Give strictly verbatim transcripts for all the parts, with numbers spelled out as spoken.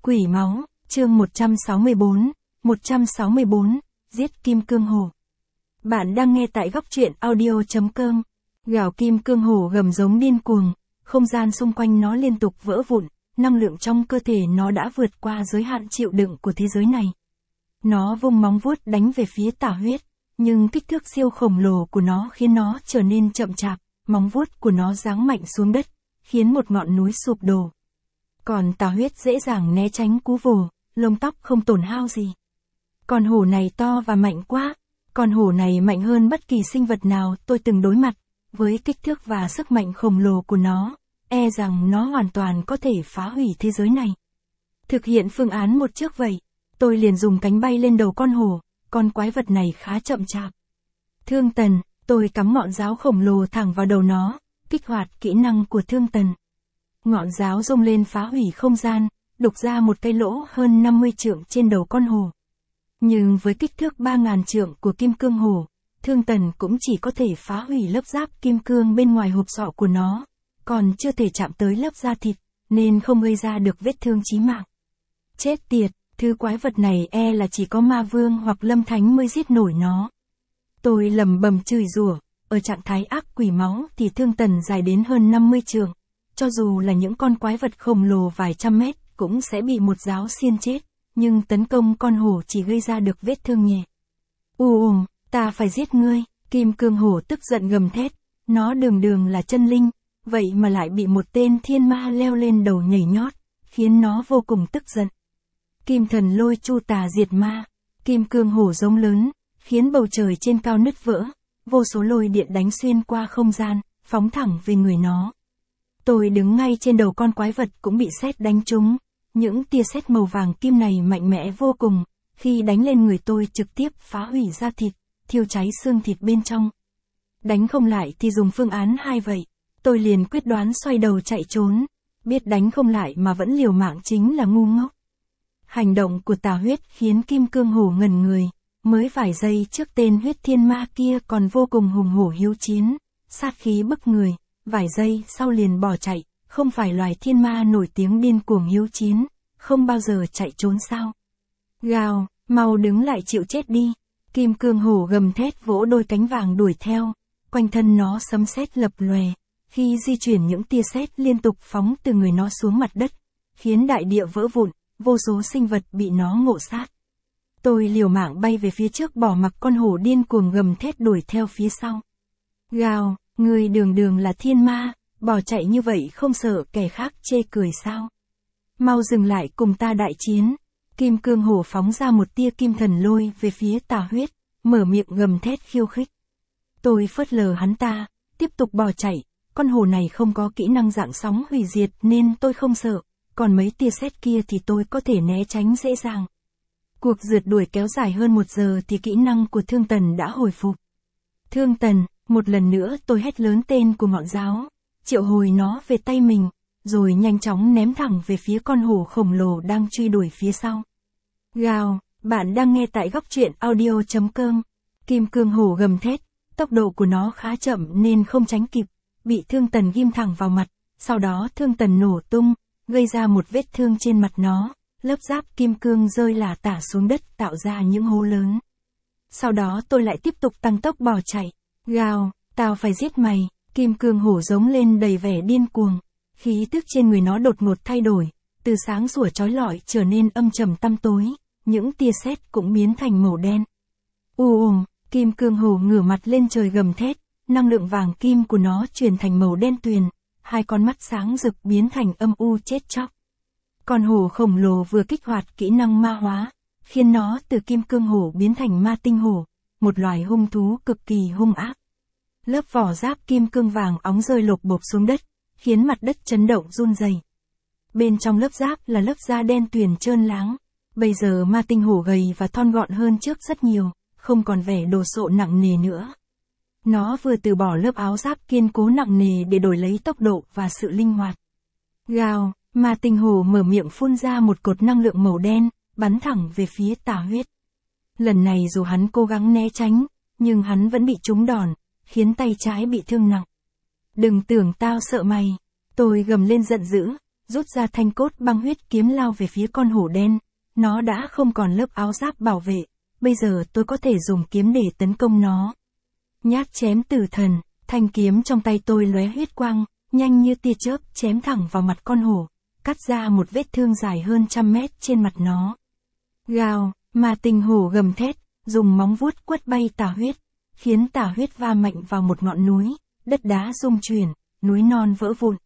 Quỷ máu, chương một trăm sáu mươi bốn, một trăm sáu mươi bốn, giết kim cương hổ. Bạn đang nghe tại góc truyện audio chấm com. Gào kim cương hổ gầm giống điên cuồng, không gian xung quanh nó liên tục vỡ vụn, năng lượng trong cơ thể nó đã vượt qua giới hạn chịu đựng của thế giới này. Nó vung móng vuốt đánh về phía Tà Huyết, nhưng kích thước siêu khổng lồ của nó khiến nó trở nên chậm chạp, móng vuốt của nó giáng mạnh xuống đất, khiến một ngọn núi sụp đổ. Còn Tà Huyết dễ dàng né tránh cú vồ, lông tóc không tổn hao gì. Con hổ này to và mạnh quá, con hổ này mạnh hơn bất kỳ sinh vật nào tôi từng đối mặt, với kích thước và sức mạnh khổng lồ của nó, e rằng nó hoàn toàn có thể phá hủy thế giới này. Thực hiện phương án một trước vậy, tôi liền dùng cánh bay lên đầu con hổ, con quái vật này khá chậm chạp. Thương tần, tôi cắm ngọn giáo khổng lồ thẳng vào đầu nó, kích hoạt kỹ năng của thương tần. Ngọn giáo rung lên phá hủy không gian, đục ra một cái lỗ hơn năm mươi trượng trên đầu con hổ. Nhưng với kích thước ba nghìn trượng của kim cương hổ, thương tần cũng chỉ có thể phá hủy lớp giáp kim cương bên ngoài hộp sọ của nó, còn chưa thể chạm tới lớp da thịt, nên không gây ra được vết thương chí mạng. Chết tiệt, thứ quái vật này e là chỉ có ma vương hoặc lâm thánh mới giết nổi nó. Tôi lầm bầm chửi rủa, ở trạng thái ác quỷ máu thì thương tần dài đến hơn năm mươi trượng. Cho dù là những con quái vật khổng lồ vài trăm mét, cũng sẽ bị một giáo xiên chết, nhưng tấn công con hổ chỉ gây ra được vết thương nhẹ. U ùm, ta phải giết ngươi, kim cương hổ tức giận gầm thét, nó đường đường là chân linh, vậy mà lại bị một tên thiên ma leo lên đầu nhảy nhót, khiến nó vô cùng tức giận. Kim thần lôi chu tà diệt ma, kim cương hổ giống lớn, khiến bầu trời trên cao nứt vỡ, vô số lôi điện đánh xuyên qua không gian, phóng thẳng về người nó. Tôi đứng ngay trên đầu con quái vật cũng bị sét đánh trúng, những tia sét màu vàng kim này mạnh mẽ vô cùng, khi đánh lên người tôi trực tiếp phá hủy da thịt, thiêu cháy xương thịt bên trong. Đánh không lại thì dùng phương án hai vậy, tôi liền quyết đoán xoay đầu chạy trốn, biết đánh không lại mà vẫn liều mạng chính là ngu ngốc. Hành động của Tà Huyết khiến kim cương hổ ngẩn người, mới vài giây trước tên huyết thiên ma kia còn vô cùng hùng hổ hiếu chiến, sát khí bức người. Vài giây sau liền bỏ chạy, không phải loài thiên ma nổi tiếng điên cuồng hiếu chiến, không bao giờ chạy trốn sao. Gào, mau đứng lại chịu chết đi. Kim cương hổ gầm thét vỗ đôi cánh vàng đuổi theo, quanh thân nó sấm sét lập lòe, khi di chuyển những tia sét liên tục phóng từ người nó xuống mặt đất, khiến đại địa vỡ vụn, vô số sinh vật bị nó ngộ sát. Tôi liều mạng bay về phía trước bỏ mặc con hổ điên cuồng gầm thét đuổi theo phía sau. Gào. Người đường đường là thiên ma, bỏ chạy như vậy không sợ kẻ khác chê cười sao? Mau dừng lại cùng ta đại chiến. Kim cương hổ phóng ra một tia kim thần lôi về phía Tà Huyết, mở miệng gầm thét khiêu khích. Tôi phớt lờ hắn ta, tiếp tục bỏ chạy, con hổ này không có kỹ năng dạng sóng hủy diệt nên tôi không sợ, còn mấy tia sét kia thì tôi có thể né tránh dễ dàng. Cuộc rượt đuổi kéo dài hơn một giờ thì kỹ năng của thương tần đã hồi phục. Thương tần. Một lần nữa tôi hét lớn tên của ngọn giáo, triệu hồi nó về tay mình, rồi nhanh chóng ném thẳng về phía con hổ khổng lồ đang truy đuổi phía sau. Gào, bạn đang nghe tại góc truyện audio chấm com. Kim cương hổ gầm thét, tốc độ của nó khá chậm nên không tránh kịp, bị thương tần ghim thẳng vào mặt, sau đó thương tần nổ tung, gây ra một vết thương trên mặt nó, lớp giáp kim cương rơi lả tả xuống đất tạo ra những hố lớn. Sau đó tôi lại tiếp tục tăng tốc bỏ chạy. Gào, tao phải giết mày, kim cương hổ giống lên đầy vẻ điên cuồng, khí tức trên người nó đột ngột thay đổi, từ sáng sủa chói lọi trở nên âm trầm tăm tối, những tia sét cũng biến thành màu đen. U ùm, kim cương hổ ngửa mặt lên trời gầm thét, năng lượng vàng kim của nó chuyển thành màu đen tuyền, hai con mắt sáng rực biến thành âm u chết chóc. Con hổ khổng lồ vừa kích hoạt kỹ năng ma hóa, khiến nó từ kim cương hổ biến thành ma tinh hổ, một loài hung thú cực kỳ hung ác. Lớp vỏ giáp kim cương vàng óng rơi lộp bộp xuống đất, khiến mặt đất chấn động run rẩy. Bên trong lớp giáp là lớp da đen tuyền trơn láng. Bây giờ ma tinh hổ gầy và thon gọn hơn trước rất nhiều, không còn vẻ đồ sộ nặng nề nữa. Nó vừa từ bỏ lớp áo giáp kiên cố nặng nề để đổi lấy tốc độ và sự linh hoạt. Gào, ma tinh hổ mở miệng phun ra một cột năng lượng màu đen, bắn thẳng về phía Tà Huyết. Lần này dù hắn cố gắng né tránh, nhưng hắn vẫn bị trúng đòn, khiến tay trái bị thương nặng. Đừng tưởng tao sợ mày. Tôi gầm lên giận dữ, rút ra thanh cốt băng huyết kiếm lao về phía con hổ đen. Nó đã không còn lớp áo giáp bảo vệ, bây giờ tôi có thể dùng kiếm để tấn công nó. Nhát chém tử thần, thanh kiếm trong tay tôi lóe huyết quang, nhanh như tia chớp chém thẳng vào mặt con hổ, cắt ra một vết thương dài hơn trăm mét trên mặt nó. Gào, mà tình hổ gầm thét, dùng móng vuốt quất bay Tà Huyết, khiến Tà Huyết va mạnh vào một ngọn núi, đất đá rung chuyển, núi non vỡ vụn.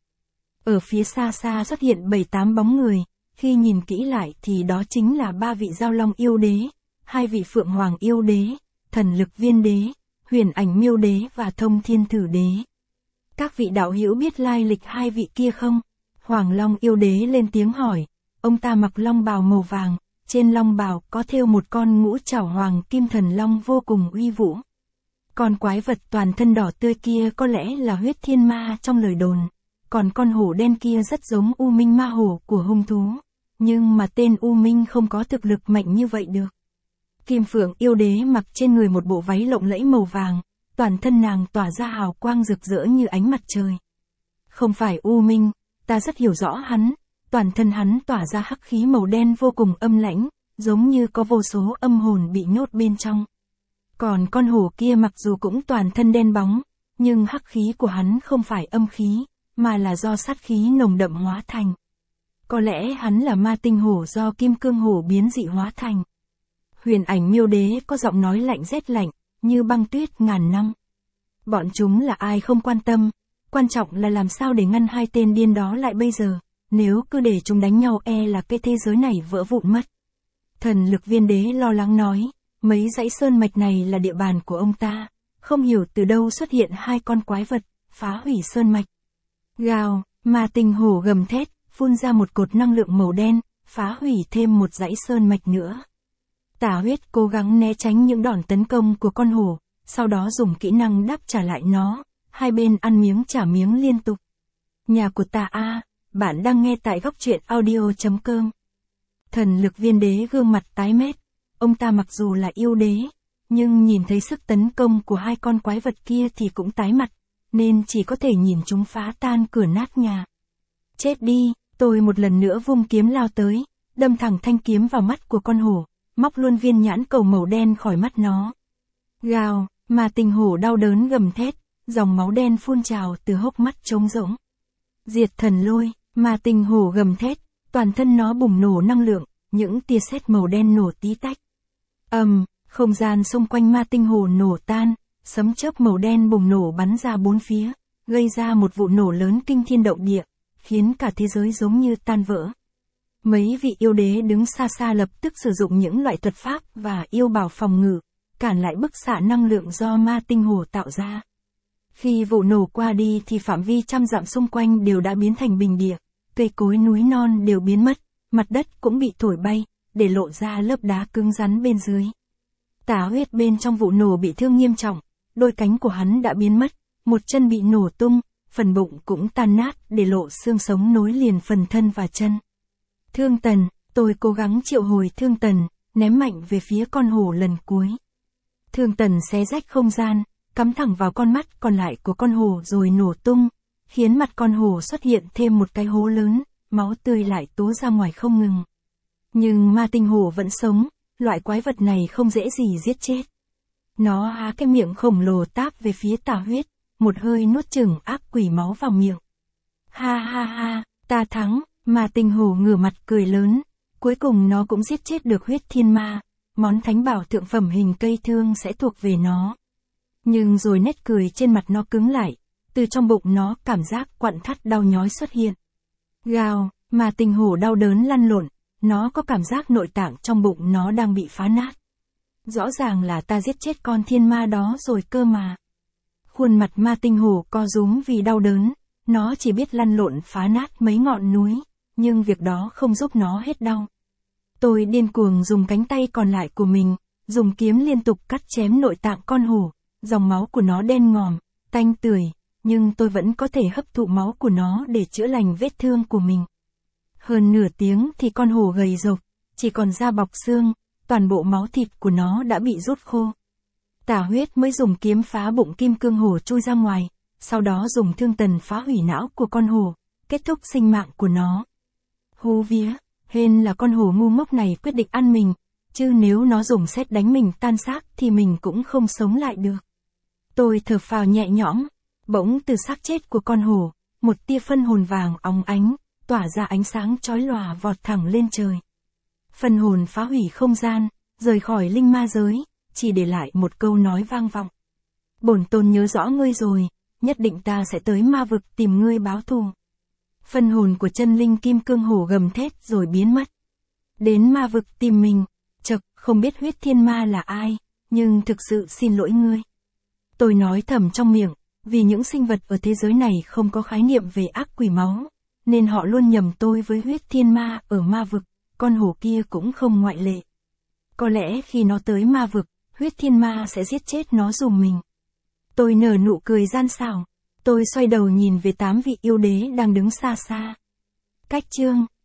Ở phía xa xa xuất hiện bảy tám bóng người, khi nhìn kỹ lại thì đó chính là ba vị Giao Long yêu đế, hai vị Phượng Hoàng yêu đế, Thần Lực Viên đế, Huyền Ảnh Miêu đế và Thông Thiên Thử đế. Các vị đạo hữu biết lai lịch hai vị kia không? Hoàng Long yêu đế lên tiếng hỏi. Ông ta mặc long bào màu vàng, trên long bào có thêu một con ngũ trảo hoàng kim thần long vô cùng uy vũ. Con quái vật toàn thân đỏ tươi kia có lẽ là huyết thiên ma trong lời đồn, còn con hổ đen kia rất giống U Minh ma hổ của hung thú, nhưng mà tên U Minh không có thực lực mạnh như vậy được. Kim Phượng yêu đế mặc trên người một bộ váy lộng lẫy màu vàng, toàn thân nàng tỏa ra hào quang rực rỡ như ánh mặt trời. Không phải U Minh, ta rất hiểu rõ hắn, toàn thân hắn tỏa ra hắc khí màu đen vô cùng âm lãnh, giống như có vô số âm hồn bị nhốt bên trong. Còn con hổ kia mặc dù cũng toàn thân đen bóng, nhưng hắc khí của hắn không phải âm khí, mà là do sát khí nồng đậm hóa thành. Có lẽ hắn là ma tinh hổ do kim cương hổ biến dị hóa thành. Huyền Ảnh Miêu đế có giọng nói lạnh rét lạnh, như băng tuyết ngàn năm. Bọn chúng là ai không quan tâm, quan trọng là làm sao để ngăn hai tên điên đó lại bây giờ, nếu cứ để chúng đánh nhau e là cái thế giới này vỡ vụn mất. Thần Lực Viên đế lo lắng nói, mấy dãy sơn mạch này là địa bàn của ông ta, không hiểu từ đâu xuất hiện hai con quái vật, phá hủy sơn mạch. Gào, mà tình hổ gầm thét, phun ra một cột năng lượng màu đen, phá hủy thêm một dãy sơn mạch nữa. Tà Huyết cố gắng né tránh những đòn tấn công của con hổ, sau đó dùng kỹ năng đáp trả lại nó, hai bên ăn miếng trả miếng liên tục. Nhà của ta a, bạn đang nghe tại góc truyện audio chấm com. Thần Lực Viên đế gương mặt tái mét, ông ta mặc dù là yêu đế, nhưng nhìn thấy sức tấn công của hai con quái vật kia thì cũng tái mặt, nên chỉ có thể nhìn chúng phá tan cửa nát nhà. Chết đi, tôi một lần nữa vung kiếm lao tới, đâm thẳng thanh kiếm vào mắt của con hổ, móc luôn viên nhãn cầu màu đen khỏi mắt nó. Gào, mà tình hổ đau đớn gầm thét, dòng máu đen phun trào từ hốc mắt trống rỗng. Diệt thần lôi, mà tình hổ gầm thét, toàn thân nó bùng nổ năng lượng, những tia sét màu đen nổ tí tách. Ầm, um, không gian xung quanh ma tinh hổ nổ tan, sấm chớp màu đen bùng nổ bắn ra bốn phía, gây ra một vụ nổ lớn kinh thiên động địa, khiến cả thế giới giống như tan vỡ. Mấy vị yêu đế đứng xa xa lập tức sử dụng những loại thuật pháp và yêu bảo phòng ngự, cản lại bức xạ năng lượng do ma tinh hổ tạo ra. Khi vụ nổ qua đi thì phạm vi trăm dặm xung quanh đều đã biến thành bình địa, cây cối núi non đều biến mất, mặt đất cũng bị thổi bay, để lộ ra lớp đá cứng rắn bên dưới. Tà Huyết bên trong vụ nổ bị thương nghiêm trọng, đôi cánh của hắn đã biến mất, một chân bị nổ tung, phần bụng cũng tan nát để lộ xương sống nối liền phần thân và chân. Thương Tần, tôi cố gắng triệu hồi Thương Tần, ném mạnh về phía con hổ lần cuối. Thương Tần xé rách không gian, cắm thẳng vào con mắt còn lại của con hổ rồi nổ tung, khiến mặt con hổ xuất hiện thêm một cái hố lớn, máu tươi lại túa ra ngoài không ngừng. Nhưng ma tinh hổ vẫn sống, loại quái vật này không dễ gì giết chết. Nó há cái miệng khổng lồ táp về phía Tà Huyết, một hơi nuốt chửng áp quỷ máu vào miệng. Ha ha ha, ta thắng, ma tinh hổ ngửa mặt cười lớn, cuối cùng nó cũng giết chết được huyết thiên ma, món thánh bảo thượng phẩm hình cây thương sẽ thuộc về nó. Nhưng rồi nét cười trên mặt nó cứng lại, từ trong bụng nó cảm giác quặn thắt đau nhói xuất hiện. Gào, mà tình hổ đau đớn lăn lộn, nó có cảm giác nội tạng trong bụng nó đang bị phá nát. Rõ ràng là ta giết chết con thiên ma đó rồi cơ mà. Khuôn mặt ma tinh hổ co rúm vì đau đớn, nó chỉ biết lăn lộn phá nát mấy ngọn núi, nhưng việc đó không giúp nó hết đau. Tôi điên cuồng dùng cánh tay còn lại của mình, dùng kiếm liên tục cắt chém nội tạng con hổ, dòng máu của nó đen ngòm, tanh tưởi, nhưng tôi vẫn có thể hấp thụ máu của nó để chữa lành vết thương của mình. Hơn nửa tiếng thì con hổ gầy rộc, chỉ còn da bọc xương, toàn bộ máu thịt của nó đã bị rút khô. Tà Huyết mới dùng kiếm phá bụng kim cương hổ chui ra ngoài, sau đó dùng Thương Tần phá hủy não của con hổ, kết thúc sinh mạng của nó. Hú vía, hên là con hổ ngu ngốc này quyết định ăn mình, chứ nếu nó dùng sét đánh mình tan xác thì mình cũng không sống lại được. Tôi thở phào nhẹ nhõm, bỗng từ xác chết của con hổ, một tia phân hồn vàng óng ánh, tỏa ra ánh sáng chói lòa vọt thẳng lên trời. Phân hồn phá hủy không gian, rời khỏi linh ma giới, chỉ để lại một câu nói vang vọng. Bổn tôn nhớ rõ ngươi rồi, nhất định ta sẽ tới ma vực tìm ngươi báo thù. Phân hồn của chân linh kim cương hổ gầm thét rồi biến mất. Đến ma vực tìm mình, chậc, không biết huyết thiên ma là ai, nhưng thực sự xin lỗi ngươi. Tôi nói thầm trong miệng, vì những sinh vật ở thế giới này không có khái niệm về ác quỷ máu, nên họ luôn nhầm tôi với huyết thiên ma ở ma vực, con hổ kia cũng không ngoại lệ. Có lẽ khi nó tới ma vực, huyết thiên ma sẽ giết chết nó dùm mình. Tôi nở nụ cười gian xảo, tôi xoay đầu nhìn về tám vị yêu đế đang đứng xa xa. Cách chương